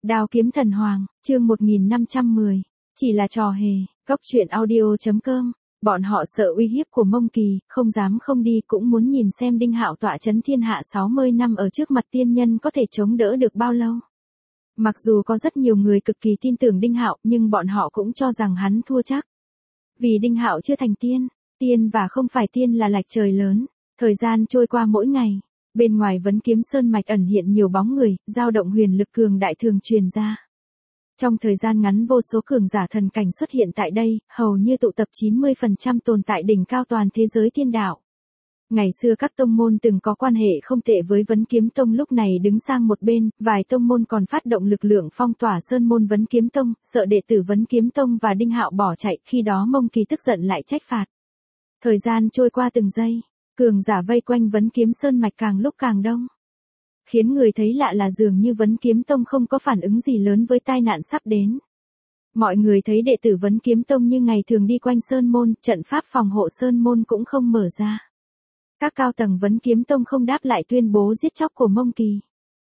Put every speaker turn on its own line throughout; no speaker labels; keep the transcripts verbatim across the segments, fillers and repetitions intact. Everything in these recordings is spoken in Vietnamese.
Đao kiếm thần hoàng, chương một nghìn năm trăm mười. Chỉ là trò hề, Cốc truyện audio chấm com. Bọn họ sợ uy hiếp của Mông Kỳ, không dám không đi, cũng muốn nhìn xem Đinh Hạo tọa chấn thiên hạ sáu mươi năm ở trước mặt tiên nhân có thể chống đỡ được bao lâu. Mặc dù có rất nhiều người cực kỳ tin tưởng Đinh Hạo, nhưng bọn họ cũng cho rằng hắn thua chắc. Vì Đinh Hạo chưa thành tiên, tiên và không phải tiên là lệch trời lớn. Thời gian trôi qua mỗi ngày, bên ngoài Vấn Kiếm Sơn mạch ẩn hiện nhiều bóng người, dao động huyền lực cường đại thường truyền ra. Trong thời gian ngắn vô số cường giả thần cảnh xuất hiện tại đây, hầu như tụ tập chín mươi phần trăm tồn tại đỉnh cao toàn thế giới thiên đạo. Ngày xưa các tông môn từng có quan hệ không tệ với Vấn Kiếm Tông lúc này đứng sang một bên, vài tông môn còn phát động lực lượng phong tỏa sơn môn Vấn Kiếm Tông, sợ đệ tử Vấn Kiếm Tông và Đinh Hạo bỏ chạy, khi đó Mông Kỳ tức giận lại trách phạt. Thời gian trôi qua từng giây, cường giả vây quanh Vấn Kiếm Sơn mạch càng lúc càng đông. Khiến người thấy lạ là dường như Vấn Kiếm Tông không có phản ứng gì lớn với tai nạn sắp đến. Mọi người thấy đệ tử Vấn Kiếm Tông như ngày thường đi quanh sơn môn, trận pháp phòng hộ sơn môn cũng không mở ra. Các cao tầng Vấn Kiếm Tông không đáp lại tuyên bố giết chóc của Mông Kỳ.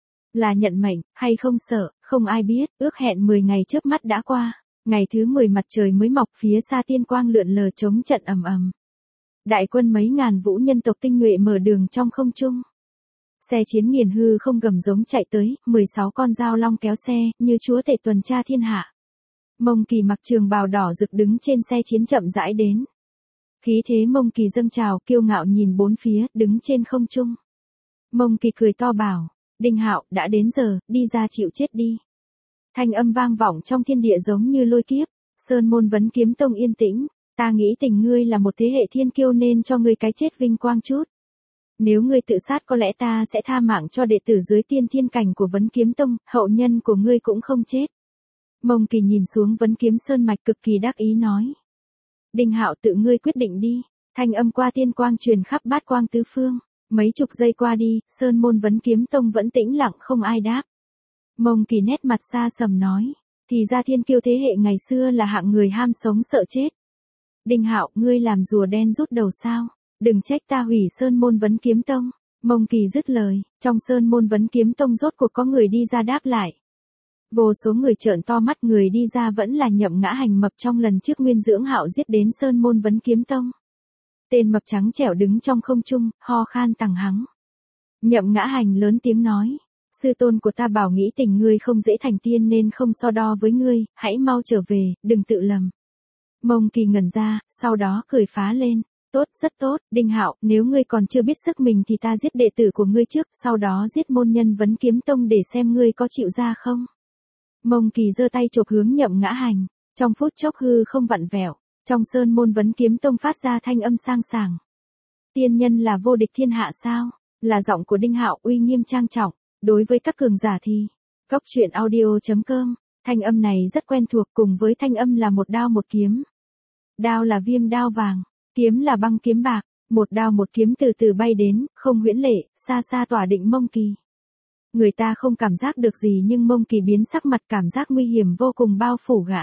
Là nhận mệnh, hay không sợ, không ai biết, ước hẹn mười ngày chớp mắt đã qua. Ngày thứ mười mặt trời mới mọc, phía xa tiên quang lượn lờ chống trận ầm ầm. Đại quân mấy ngàn vũ nhân tộc tinh nhuệ mở đường trong không trung. Xe chiến nghiền hư không gầm giống chạy tới, mười sáu con dao long kéo xe, như chúa tể tuần tra thiên hạ. Mông Kỳ mặc trường bào đỏ rực đứng trên xe chiến chậm rãi đến. Khí thế Mông Kỳ dâng trào, kiêu ngạo nhìn bốn phía, đứng trên không trung. Mông Kỳ cười to bảo, Đinh Hạo, đã đến giờ, đi ra chịu chết đi. Thanh âm vang vọng trong thiên địa giống như lôi kiếp, sơn môn Vấn Kiếm Tông yên tĩnh, ta nghĩ tình ngươi là một thế hệ thiên kiêu nên cho ngươi cái chết vinh quang chút. Nếu ngươi tự sát có lẽ ta sẽ tha mạng cho đệ tử dưới tiên thiên cảnh của Vấn Kiếm Tông, hậu nhân của ngươi cũng không chết. Mông Kỳ nhìn xuống Vấn Kiếm Sơn mạch cực kỳ đắc ý nói. Đinh Hạo tự ngươi quyết định đi, thanh âm qua tiên quang truyền khắp bát quang tứ phương, mấy chục giây qua đi, sơn môn Vấn Kiếm Tông vẫn tĩnh lặng không ai đáp. Mông Kỳ nét mặt xa sầm nói, thì ra thiên kiêu thế hệ ngày xưa là hạng người ham sống sợ chết. Đinh Hạo, ngươi làm rùa đen rút đầu sao? Đừng trách ta hủy sơn môn Vấn Kiếm Tông. Mông Kỳ dứt lời, trong sơn môn Vấn Kiếm Tông rốt cuộc có người đi ra đáp lại. Vô số người trợn to mắt, người đi ra vẫn là Nhậm Ngã Hành mập trong lần trước Nguyên Dưỡng Hạo giết đến sơn môn Vấn Kiếm Tông. Tên mập trắng trẻo đứng trong không trung, ho khan tằng hắng. Nhậm Ngã Hành lớn tiếng nói, sư tôn của ta bảo nghĩ tình ngươi không dễ thành tiên nên không so đo với ngươi, hãy mau trở về, đừng tự lầm. Mông Kỳ ngẩn ra, sau đó cười phá lên. Tốt, rất tốt, Đinh Hạo, nếu ngươi còn chưa biết sức mình thì ta giết đệ tử của ngươi trước, sau đó giết môn nhân Vấn Kiếm Tông để xem ngươi có chịu ra không. Mông Kỳ giơ tay chộp hướng Nhậm Ngã Hành, trong phút chốc hư không vặn vẹo, trong sơn môn Vấn Kiếm Tông phát ra thanh âm sang sảng. Tiên nhân là vô địch thiên hạ sao? Là giọng của Đinh Hạo uy nghiêm trang trọng, đối với các cường giả thì. Cốc truyện audio chấm com, thanh âm này rất quen thuộc, cùng với thanh âm là một đao một kiếm. Đao là viêm đao vàng. Kiếm là băng kiếm bạc, một đao một kiếm từ từ bay đến, không huyễn lệ, xa xa tỏa định Mông Kỳ. Người ta không cảm giác được gì nhưng Mông Kỳ biến sắc mặt, cảm giác nguy hiểm vô cùng bao phủ gã.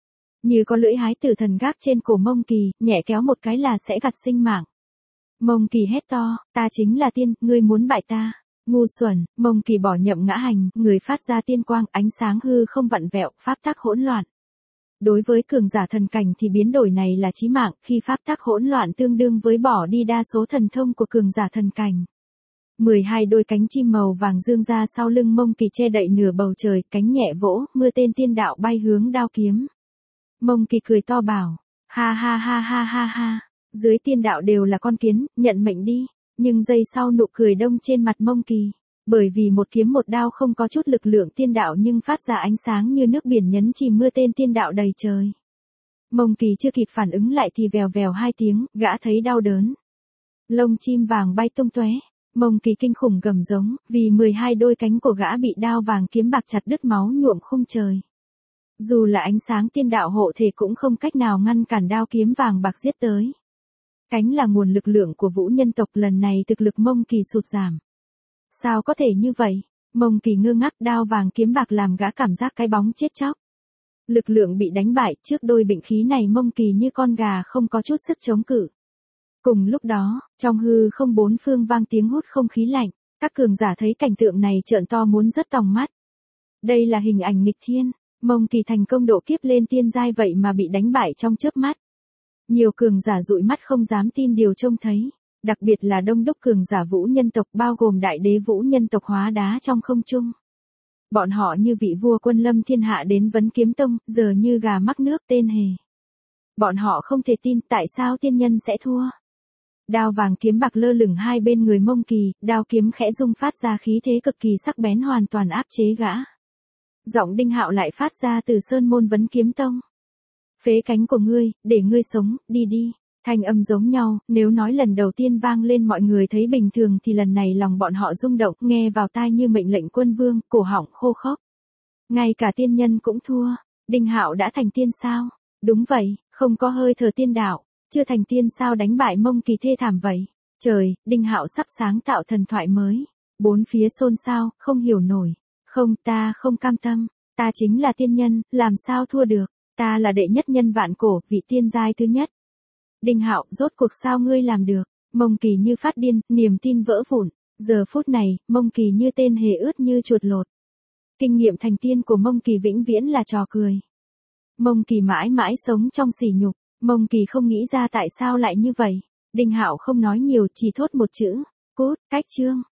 Như có lưỡi hái tử thần gác trên cổ Mông Kỳ, nhẹ kéo một cái là sẽ gặt sinh mạng. Mông Kỳ hét to, ta chính là tiên, ngươi muốn bại ta. Ngu xuẩn, Mông Kỳ bỏ Nhậm Ngã Hành, người phát ra tiên quang, ánh sáng hư không vặn vẹo, pháp tắc hỗn loạn. Đối với cường giả thần cảnh thì biến đổi này là chí mạng, khi pháp tắc hỗn loạn tương đương với bỏ đi đa số thần thông của cường giả thần cảnh. mười hai đôi cánh chim màu vàng dương ra sau lưng Mông Kỳ che đậy nửa bầu trời, cánh nhẹ vỗ, mưa tên tiên đạo bay hướng đao kiếm. Mông Kỳ cười to bảo, ha ha ha ha ha ha, dưới tiên đạo đều là con kiến, nhận mệnh đi. Nhưng giây sau nụ cười đông trên mặt Mông Kỳ. Bởi vì một kiếm một đao không có chút lực lượng tiên đạo nhưng phát ra ánh sáng như nước biển nhấn chìm mưa tên tiên đạo đầy trời. Mông Kỳ chưa kịp phản ứng lại thì vèo vèo hai tiếng, gã thấy đau đớn. Lông chim vàng bay tung tóe, Mông Kỳ kinh khủng gầm giống, vì mười hai đôi cánh của gã bị đao vàng kiếm bạc chặt đứt, máu nhuộm khung trời. Dù là ánh sáng tiên đạo hộ thể cũng không cách nào ngăn cản đao kiếm vàng bạc giết tới. Cánh là nguồn lực lượng của vũ nhân tộc, lần này thực lực Mông Kỳ sụt giảm. Sao có thể như vậy? Mông Kỳ ngơ ngác, đao vàng kiếm bạc làm gã cảm giác cái bóng chết chóc. Lực lượng bị đánh bại, trước đôi binh khí này Mông Kỳ như con gà không có chút sức chống cự. Cùng lúc đó, trong hư không bốn phương vang tiếng hút không khí lạnh, các cường giả thấy cảnh tượng này trợn to muốn rớt tòng mắt. Đây là hình ảnh nghịch thiên, Mông Kỳ thành công độ kiếp lên tiên giai vậy mà bị đánh bại trong chớp mắt. Nhiều cường giả dụi mắt không dám tin điều trông thấy, đặc biệt là đông đúc cường giả vũ nhân tộc bao gồm đại đế vũ nhân tộc hóa đá trong không trung. Bọn họ như vị vua quân lâm thiên hạ đến vấn kiếm tông, giờ như gà mắc nước tên hề. Bọn họ không thể tin tại sao tiên nhân sẽ thua. Đao vàng kiếm bạc lơ lửng hai bên người Mông Kỳ, đao kiếm khẽ rung phát ra khí thế cực kỳ sắc bén hoàn toàn áp chế gã. Giọng Đinh Hạo lại phát ra từ sơn môn vấn kiếm tông. Phế cánh của ngươi, để ngươi sống, đi đi. Thanh âm giống nhau, nếu nói lần đầu tiên vang lên mọi người thấy bình thường thì lần này lòng bọn họ rung động, nghe vào tai như mệnh lệnh quân vương, cổ họng khô khốc. Ngay cả tiên nhân cũng thua, Đinh Hạo đã thành tiên sao? Đúng vậy, không có hơi thở tiên đạo, chưa thành tiên sao đánh bại Mông Kỳ thê thảm vậy? Trời, Đinh Hạo sắp sáng tạo thần thoại mới. Bốn phía xôn xao, không hiểu nổi. Không, ta không cam tâm, ta chính là tiên nhân, làm sao thua được? Ta là đệ nhất nhân vạn cổ, vị tiên giai thứ nhất. Đinh Hạo, rốt cuộc sao ngươi làm được? Mông Kỳ như phát điên, niềm tin vỡ vụn. Giờ phút này, Mông Kỳ như tên hề ướt như chuột lột. Kinh nghiệm thành tiên của Mông Kỳ vĩnh viễn là trò cười. Mông Kỳ mãi mãi sống trong sỉ nhục. Mông Kỳ không nghĩ ra tại sao lại như vậy. Đinh Hạo không nói nhiều, chỉ thốt một chữ, cút, cách chương.